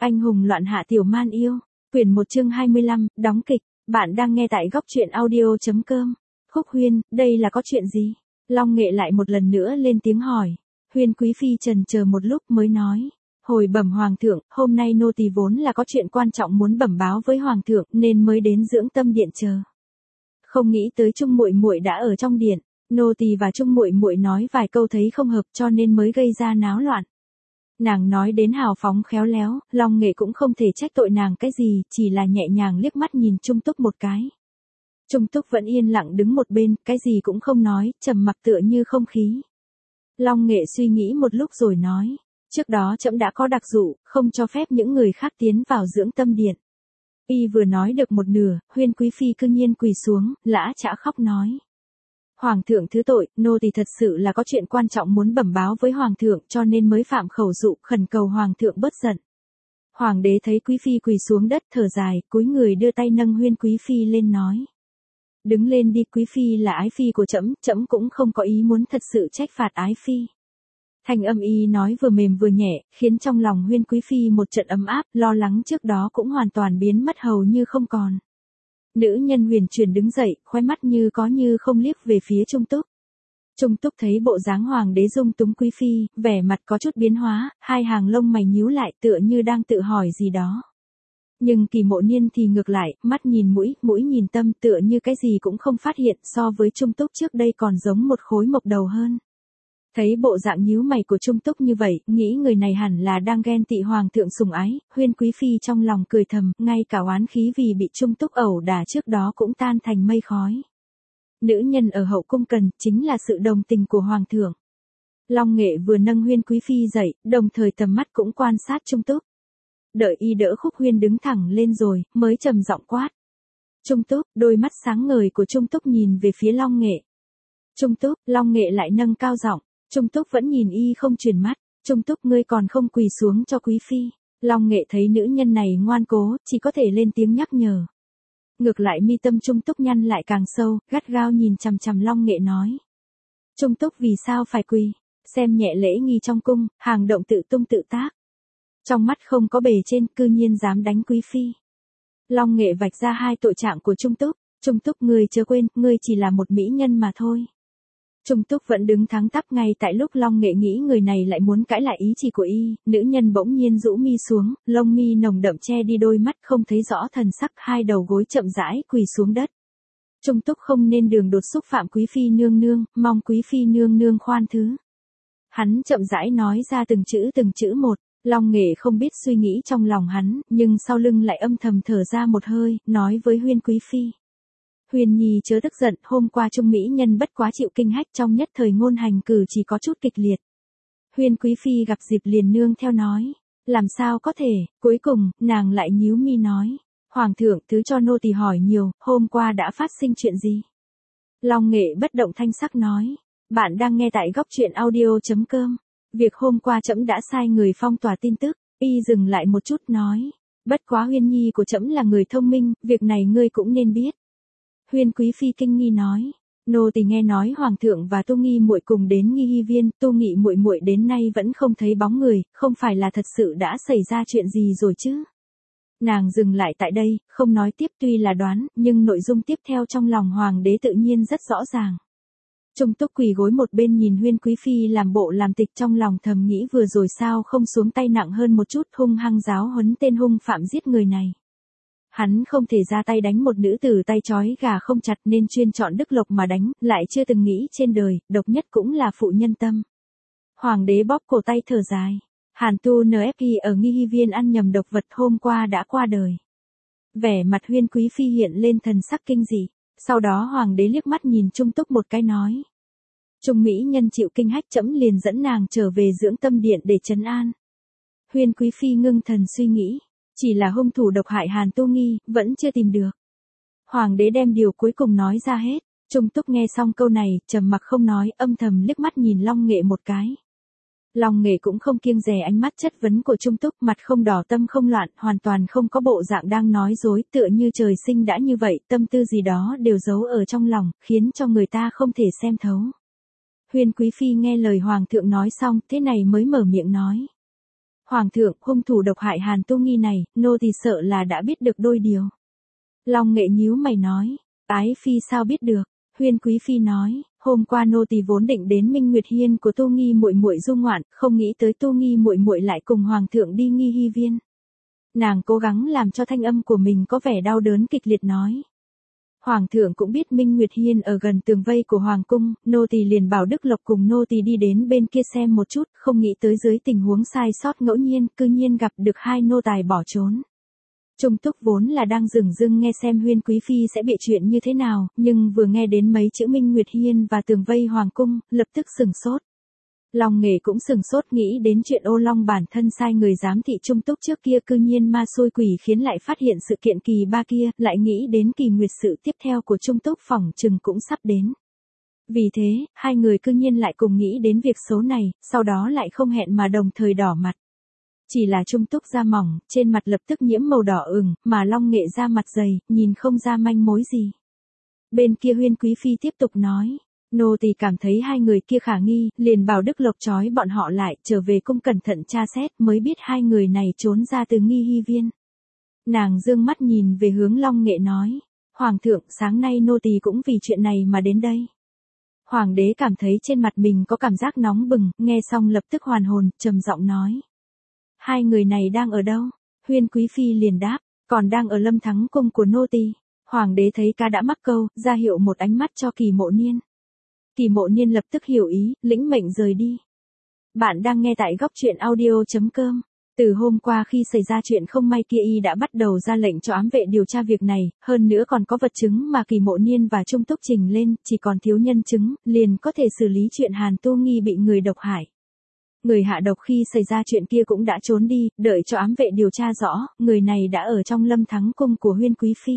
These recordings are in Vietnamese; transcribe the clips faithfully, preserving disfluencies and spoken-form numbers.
Anh hùng loạn hạ tiểu man yêu. Quyển một chương hai mươi lăm, đóng kịch. Bạn đang nghe tại góc truyện audio.com. Khúc Huyên, đây là có chuyện gì? Long Nghệ lại một lần nữa lên tiếng hỏi. Huyên Quý Phi trần chờ một lúc mới nói. Hồi bẩm Hoàng thượng, hôm nay nô tỳ vốn là có chuyện quan trọng muốn bẩm báo với Hoàng thượng nên mới đến dưỡng tâm điện chờ. Không nghĩ tới Trung muội muội đã ở trong điện, nô tỳ và Trung muội muội nói vài câu thấy không hợp cho nên mới gây ra náo loạn. Nàng nói đến hào phóng khéo léo, Long Nghệ cũng không thể trách tội nàng cái gì, chỉ là nhẹ nhàng liếc mắt nhìn Trung Túc một cái. Trung Túc vẫn yên lặng đứng một bên, cái gì cũng không nói, trầm mặc tựa như không khí. Long Nghệ suy nghĩ một lúc rồi nói, trước đó trẫm đã có đặc dụ, không cho phép những người khác tiến vào dưỡng tâm điện. Y vừa nói được một nửa, Huyên Quý Phi cư nhiên quỳ xuống, lã chã khóc nói. Hoàng thượng thứ tội, nô tỳ thật sự là có chuyện quan trọng muốn bẩm báo với Hoàng thượng cho nên mới phạm khẩu dụ, khẩn cầu Hoàng thượng bớt giận. Hoàng đế thấy Quý Phi quỳ xuống đất thở dài, cúi người đưa tay nâng Huyên Quý Phi lên nói. Đứng lên đi, Quý Phi là ái phi của trẫm, trẫm cũng không có ý muốn thật sự trách phạt ái phi. Thanh âm y nói vừa mềm vừa nhẹ, khiến trong lòng Huyên Quý Phi một trận ấm áp, lo lắng trước đó cũng hoàn toàn biến mất hầu như không còn. Nữ nhân huyền chuyển đứng dậy, khóe mắt như có như không liếc về phía Trung Túc. Trung Túc thấy bộ dáng hoàng đế dung túng Quý Phi, vẻ mặt có chút biến hóa, hai hàng lông mày nhíu lại tựa như đang tự hỏi gì đó. Nhưng Kỳ Mộ Niên thì ngược lại, mắt nhìn mũi, mũi nhìn tâm tựa như cái gì cũng không phát hiện, so với Trung Túc trước đây còn giống một khối mộc đầu hơn. Thấy bộ dạng nhíu mày của Trung Túc như vậy, nghĩ người này hẳn là đang ghen tị Hoàng thượng sủng ái, Huyên Quý Phi trong lòng cười thầm, ngay cả oán khí vì bị Trung Túc ẩu đả trước đó cũng tan thành mây khói. Nữ nhân ở hậu cung cần, chính là sự đồng tình của Hoàng thượng. Long Nghệ vừa nâng Huyên Quý Phi dậy, đồng thời tầm mắt cũng quan sát Trung Túc. Đợi y đỡ Khúc Huyên đứng thẳng lên rồi, mới trầm giọng quát. Trung Túc, đôi mắt sáng ngời của Trung Túc nhìn về phía Long Nghệ. Trung Túc, Long Nghệ lại nâng cao giọng. Trung Túc vẫn nhìn y không chuyển mắt, Trung Túc ngươi còn không quỳ xuống cho Quý Phi. Long Nghệ thấy nữ nhân này ngoan cố, chỉ có thể lên tiếng nhắc nhở. Ngược lại mi tâm Trung Túc nhăn lại càng sâu, gắt gao nhìn chằm chằm Long Nghệ nói. Trung Túc vì sao phải quỳ, xem nhẹ lễ nghi trong cung, hàng động tự tung tự tác. Trong mắt không có bề trên, cư nhiên dám đánh Quý Phi. Long Nghệ vạch ra hai tội trạng của Trung Túc, Trung Túc ngươi chớ quên, ngươi chỉ là một mỹ nhân mà thôi. Trung Túc vẫn đứng thẳng tắp ngay tại lúc Long Nghệ nghĩ người này lại muốn cãi lại ý chỉ của y, nữ nhân bỗng nhiên rũ mi xuống, lông mi nồng đậm che đi đôi mắt không thấy rõ thần sắc, hai đầu gối chậm rãi quỳ xuống đất. Trung Túc không nên đường đột xúc phạm Quý Phi nương nương, mong Quý Phi nương nương khoan thứ. Hắn chậm rãi nói ra từng chữ từng chữ một, Long Nghệ không biết suy nghĩ trong lòng hắn, nhưng sau lưng lại âm thầm thở ra một hơi, nói với Huyên Quý Phi. Huyền Nhi chớ tức giận, hôm qua Trung mỹ nhân bất quá chịu kinh hách trong nhất thời ngôn hành cử chỉ có chút kịch liệt. Huyên Quý Phi gặp dịp liền nương theo nói, làm sao có thể, cuối cùng, nàng lại nhíu mi nói, Hoàng thượng thứ cho nô tỳ hỏi nhiều, hôm qua đã phát sinh chuyện gì? Long Nghệ bất động thanh sắc nói, bạn đang nghe tại góc truyện audio.com, việc hôm qua trẫm đã sai người phong tỏa tin tức, y dừng lại một chút nói, bất quá Huyên Nhi của trẫm là người thông minh, việc này ngươi cũng nên biết. Huyên Quý Phi kinh nghi nói, nô tỳ nghe nói Hoàng thượng và Tu Nghi muội cùng đến Nghi Hy Viên, Tu Nghị muội muội đến nay vẫn không thấy bóng người, không phải là thật sự đã xảy ra chuyện gì rồi chứ? Nàng dừng lại tại đây, không nói tiếp tuy là đoán, nhưng nội dung tiếp theo trong lòng Hoàng đế tự nhiên rất rõ ràng. Trung Túc quỳ gối một bên nhìn Huyên Quý Phi làm bộ làm tịch trong lòng thầm nghĩ vừa rồi sao không xuống tay nặng hơn một chút hung hăng giáo huấn tên hung phạm giết người này. Hắn không thể ra tay đánh một nữ tử tay trói gà không chặt nên chuyên chọn Đức Lộc mà đánh, lại chưa từng nghĩ trên đời, độc nhất cũng là phụ nhân tâm. Hoàng đế bóp cổ tay thở dài. Hàn Tu en ép i ở Nghi Hy Viên ăn nhầm độc vật hôm qua đã qua đời. Vẻ mặt Huyên Quý Phi hiện lên thần sắc kinh dị. Sau đó Hoàng đế liếc mắt nhìn Trung Túc một cái nói. Trung mỹ nhân chịu kinh hách trẫm liền dẫn nàng trở về dưỡng tâm điện để trấn an. Huyên Quý Phi ngưng thần suy nghĩ. Chỉ là hung thủ độc hại Hàn Tu Nghi, vẫn chưa tìm được. Hoàng đế đem điều cuối cùng nói ra hết. Trung Túc nghe xong câu này, trầm mặc không nói, âm thầm liếc mắt nhìn Long Nghệ một cái. Long Nghệ cũng không kiêng dè ánh mắt chất vấn của Trung Túc, mặt không đỏ tâm không loạn, hoàn toàn không có bộ dạng đang nói dối, tựa như trời sinh đã như vậy, tâm tư gì đó đều giấu ở trong lòng, khiến cho người ta không thể xem thấu. Huyên Quý Phi nghe lời Hoàng thượng nói xong, thế này mới mở miệng nói. Hoàng thượng, hung thủ độc hại Hàn Tu Nghi này, nô tỳ sợ là đã biết được đôi điều. Long Nghệ nhíu mày nói, ái phi sao biết được? Huyên Quý Phi nói, hôm qua nô tỳ vốn định đến Minh Nguyệt Hiên của Tu Nghi muội muội du ngoạn, không nghĩ tới Tu Nghi muội muội lại cùng hoàng thượng đi Nghi Hy Viên. Nàng cố gắng làm cho thanh âm của mình có vẻ đau đớn kịch liệt nói. Hoàng thượng cũng biết Minh Nguyệt Hiên ở gần tường vây của hoàng cung, nô tỳ liền bảo Đức Lộc cùng nô tỳ đi đến bên kia xem một chút, không nghĩ tới dưới tình huống sai sót ngẫu nhiên, cư nhiên gặp được hai nô tài bỏ trốn. Trung Túc vốn là đang dửng dưng nghe xem Huyên Quý Phi sẽ bịa chuyện như thế nào, nhưng vừa nghe đến mấy chữ Minh Nguyệt Hiên và tường vây hoàng cung, lập tức sừng sốt. Long Nghệ cũng sừng sốt nghĩ đến chuyện Ô Long bản thân sai người giám thị Trung Túc trước kia cư nhiên ma xôi quỷ khiến lại phát hiện sự kiện kỳ ba kia, lại nghĩ đến kỳ nguyệt sự tiếp theo của Trung Túc phỏng chừng cũng sắp đến. Vì thế, hai người cư nhiên lại cùng nghĩ đến việc xấu này, sau đó lại không hẹn mà đồng thời đỏ mặt. Chỉ là Trung Túc da mỏng, trên mặt lập tức nhiễm màu đỏ ửng, mà Long Nghệ da mặt dày, nhìn không ra manh mối gì. Bên kia Huyên Quý Phi tiếp tục nói. Nô tỳ cảm thấy hai người kia khả nghi, liền bảo Đức Lộc trói bọn họ lại, trở về cung cẩn thận tra xét, mới biết hai người này trốn ra từ Nghi Hy Viên. Nàng dương mắt nhìn về hướng Long Nghệ nói, Hoàng thượng, sáng nay nô tỳ cũng vì chuyện này mà đến đây. Hoàng đế cảm thấy trên mặt mình có cảm giác nóng bừng, nghe xong lập tức hoàn hồn, trầm giọng nói. Hai người này đang ở đâu? Huyên Quý Phi liền đáp, còn đang ở Lâm Thắng cung của nô tỳ. Hoàng đế thấy cá đã mắc câu, ra hiệu một ánh mắt cho Kỳ Mộ Niên. Kỳ Mộ Niên lập tức hiểu ý, lĩnh mệnh rời đi. Bạn đang nghe tại góc truyện audio chấm com. Từ hôm qua khi xảy ra chuyện không may kia y đã bắt đầu ra lệnh cho ám vệ điều tra việc này, hơn nữa còn có vật chứng mà Kỳ Mộ Niên và Trung Túc trình lên, chỉ còn thiếu nhân chứng, liền có thể xử lý chuyện Hàn Tu Nghi bị người độc hại. Người hạ độc khi xảy ra chuyện kia cũng đã trốn đi, đợi cho ám vệ điều tra rõ, người này đã ở trong Lâm Thắng cung của Huyên Quý Phi.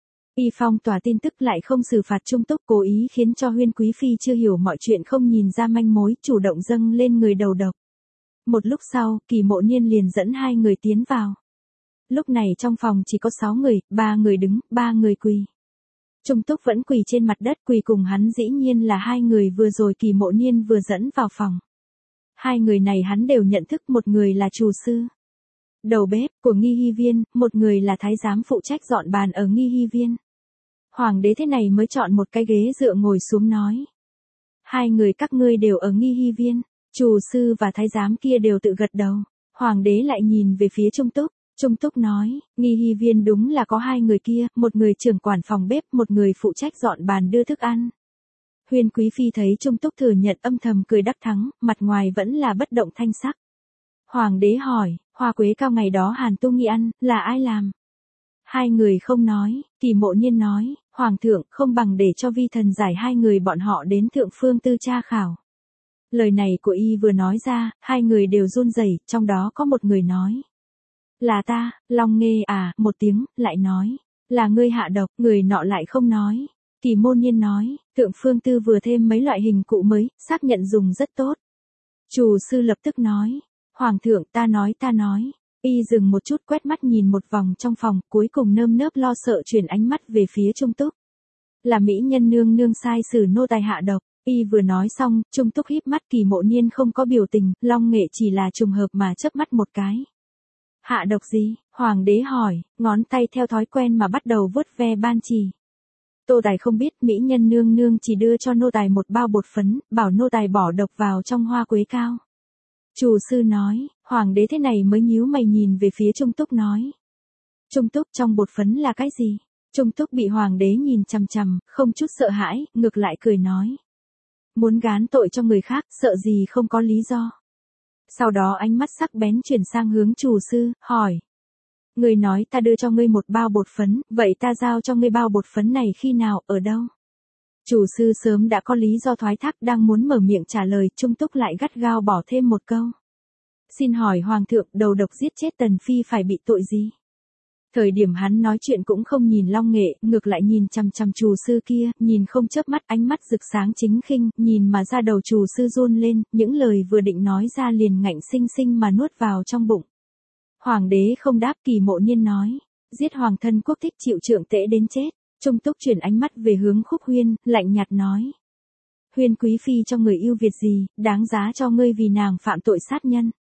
Y phong tỏa tin tức lại không xử phạt Trung Túc, cố ý khiến cho Huyên Quý Phi chưa hiểu mọi chuyện, không nhìn ra manh mối, chủ động dâng lên người đầu độc. Một lúc sau, Kỳ Mộ Niên liền dẫn hai người tiến vào. Lúc này trong phòng chỉ có sáu người, ba người đứng, ba người quỳ. Trung Túc vẫn quỳ trên mặt đất, quỳ cùng hắn dĩ nhiên là hai người vừa rồi Kỳ Mộ Niên vừa dẫn vào phòng. Hai người này hắn đều nhận thức, một người là trù sư, đầu bếp của Nghi Hy Viên, một người là thái giám phụ trách dọn bàn ở Nghi Hy Viên. Hoàng đế thế này mới chọn một cái ghế dựa ngồi xuống nói. Hai người các ngươi đều ở Nghi Hy Viên, trù sư và thái giám kia đều tự gật đầu. Hoàng đế lại nhìn về phía Trung Túc, Trung Túc nói, Nghi Hy Viên đúng là có hai người kia, một người trưởng quản phòng bếp, một người phụ trách dọn bàn đưa thức ăn. Huyên Quý Phi thấy Trung Túc thừa nhận âm thầm cười đắc thắng, mặt ngoài vẫn là bất động thanh sắc. Hoàng đế hỏi, hoa quế cao ngày đó Hàn Tu Nghi ăn, là ai làm? Hai người không nói, Kỳ Mộ Niên nói, Hoàng thượng không bằng để cho vi thần giải hai người bọn họ đến thượng phương tư tra khảo. Lời này của y vừa nói ra, hai người đều run rẩy, trong đó có một người nói. Là ta, Long Nghê à, một tiếng, lại nói. Là ngươi hạ độc, người nọ lại không nói. Kỳ Mộ Niên nói, thượng phương tư vừa thêm mấy loại hình cụ mới, xác nhận dùng rất tốt. Trù sư lập tức nói, Hoàng thượng ta nói ta nói. Y dừng một chút quét mắt nhìn một vòng trong phòng, cuối cùng nơm nớp lo sợ chuyển ánh mắt về phía Trung Túc. Là mỹ nhân nương nương sai xử nô tài hạ độc. Y vừa nói xong, Trung Túc híp mắt, Kỳ Mộ Niên không có biểu tình, Long Nghệ chỉ là trùng hợp mà chớp mắt một cái. Hạ độc gì? Hoàng đế hỏi, ngón tay theo thói quen mà bắt đầu vuốt ve ban chì. Tô tài không biết, mỹ nhân nương nương chỉ đưa cho nô tài một bao bột phấn, bảo nô tài bỏ độc vào trong hoa quế cao. Trù sư nói, hoàng đế thế này mới nhíu mày nhìn về phía Trung Túc nói. Trung Túc, trong bột phấn là cái gì? Trung Túc bị hoàng đế nhìn chằm chằm, không chút sợ hãi, ngược lại cười nói. Muốn gán tội cho người khác, sợ gì không có lý do. Sau đó ánh mắt sắc bén chuyển sang hướng trù sư, hỏi. Người nói ta đưa cho ngươi một bao bột phấn, vậy ta giao cho ngươi bao bột phấn này khi nào, ở đâu? Chủ sư sớm đã có lý do thoái thác, đang muốn mở miệng trả lời, Trung Túc lại gắt gao bỏ thêm một câu. Xin hỏi Hoàng thượng, đầu độc giết chết Tần Phi phải bị tội gì? Thời điểm hắn nói chuyện cũng không nhìn Long Nghệ, ngược lại nhìn chằm chằm chủ sư kia, nhìn không chớp mắt, ánh mắt rực sáng chính khinh, nhìn mà ra đầu chủ sư run lên, những lời vừa định nói ra liền ngạnh sinh sinh mà nuốt vào trong bụng. Hoàng đế không đáp, Kỳ Mộ Niên nói, giết hoàng thân quốc thích chịu trượng tễ đến chết. Trung Túc chuyển ánh mắt về hướng Khúc Huyên, lạnh nhạt nói. Huyên Quý Phi cho người yêu việc gì, đáng giá cho ngươi vì nàng phạm tội sát nhân.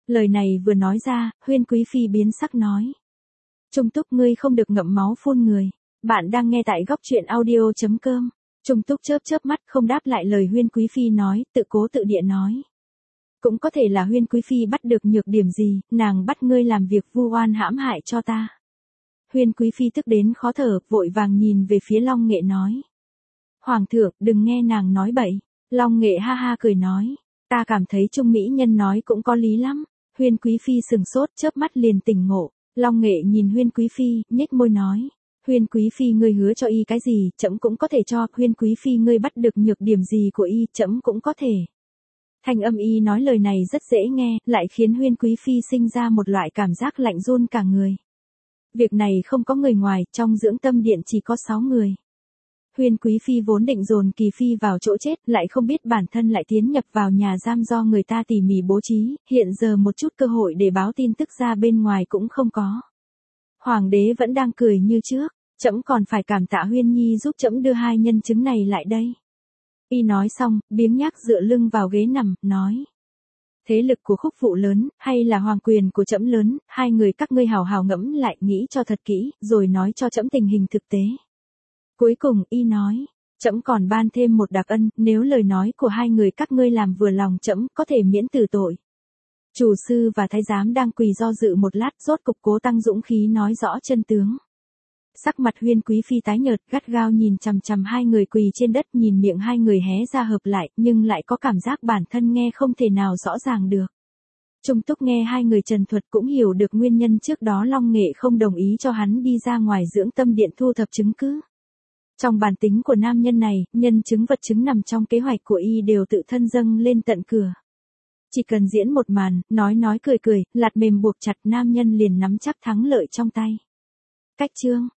Lời này vừa nói ra, Huyên Quý Phi biến sắc nói. Trung Túc ngươi không được ngậm máu phun người. Bạn đang nghe tại góc truyện audio.com. Trung Túc chớp chớp mắt không đáp lại lời Huyên Quý Phi nói, tự cố tự địa nói. Cũng có thể là Huyên Quý Phi bắt được nhược điểm gì, nàng bắt ngươi làm việc vu oan hãm hại cho ta. Huyên Quý Phi tức đến khó thở, vội vàng nhìn về phía Long Nghệ nói. Hoàng thượng, đừng nghe nàng nói bậy. Long Nghệ ha ha cười nói. Ta cảm thấy Trung Mỹ Nhân nói cũng có lý lắm. Huyên Quý Phi sừng sốt, chớp mắt liền tỉnh ngộ. Long Nghệ nhìn Huyên Quý Phi, nhếch môi nói. Huyên Quý Phi ngươi hứa cho y cái gì, trẫm cũng có thể cho. Huyên Quý Phi ngươi bắt được nhược điểm gì của y, trẫm cũng có thể. Thanh âm y nói lời này rất dễ nghe, lại khiến Huyên Quý Phi sinh ra một loại cảm giác lạnh run cả người. Việc này không có người ngoài, trong dưỡng tâm điện chỉ có sáu người. Huyên Quý Phi vốn định dồn Kỳ Phi vào chỗ chết, lại không biết bản thân lại tiến nhập vào nhà giam do người ta tỉ mỉ bố trí, hiện giờ một chút cơ hội để báo tin tức ra bên ngoài cũng không có. Hoàng đế vẫn đang cười như trước, trẫm còn phải cảm tạ Huyên Nhi giúp trẫm đưa hai nhân chứng này lại đây. Y nói xong, biếng nhác dựa lưng vào ghế nằm, nói. Thế lực của Khúc Phụ lớn, hay là hoàng quyền của trẫm lớn, hai người các ngươi hào hào ngẫm lại, nghĩ cho thật kỹ, rồi nói cho trẫm tình hình thực tế. Cuối cùng, y nói, trẫm còn ban thêm một đặc ân, nếu lời nói của hai người các ngươi làm vừa lòng trẫm, có thể miễn từ tội. Chủ sư và thái giám đang quỳ do dự một lát, rốt cục cố tăng dũng khí nói rõ chân tướng. Sắc mặt Huyên Quý Phi tái nhợt, gắt gao nhìn chằm chằm hai người quỳ trên đất, nhìn miệng hai người hé ra hợp lại, nhưng lại có cảm giác bản thân nghe không thể nào rõ ràng được. Trung Túc nghe hai người trần thuật cũng hiểu được nguyên nhân trước đó Long Nghệ không đồng ý cho hắn đi ra ngoài dưỡng tâm điện thu thập chứng cứ. Trong bản tính của nam nhân này, nhân chứng vật chứng nằm trong kế hoạch của y đều tự thân dâng lên tận cửa. Chỉ cần diễn một màn, nói nói cười cười, lạt mềm buộc chặt, nam nhân liền nắm chắc thắng lợi trong tay. Cách chương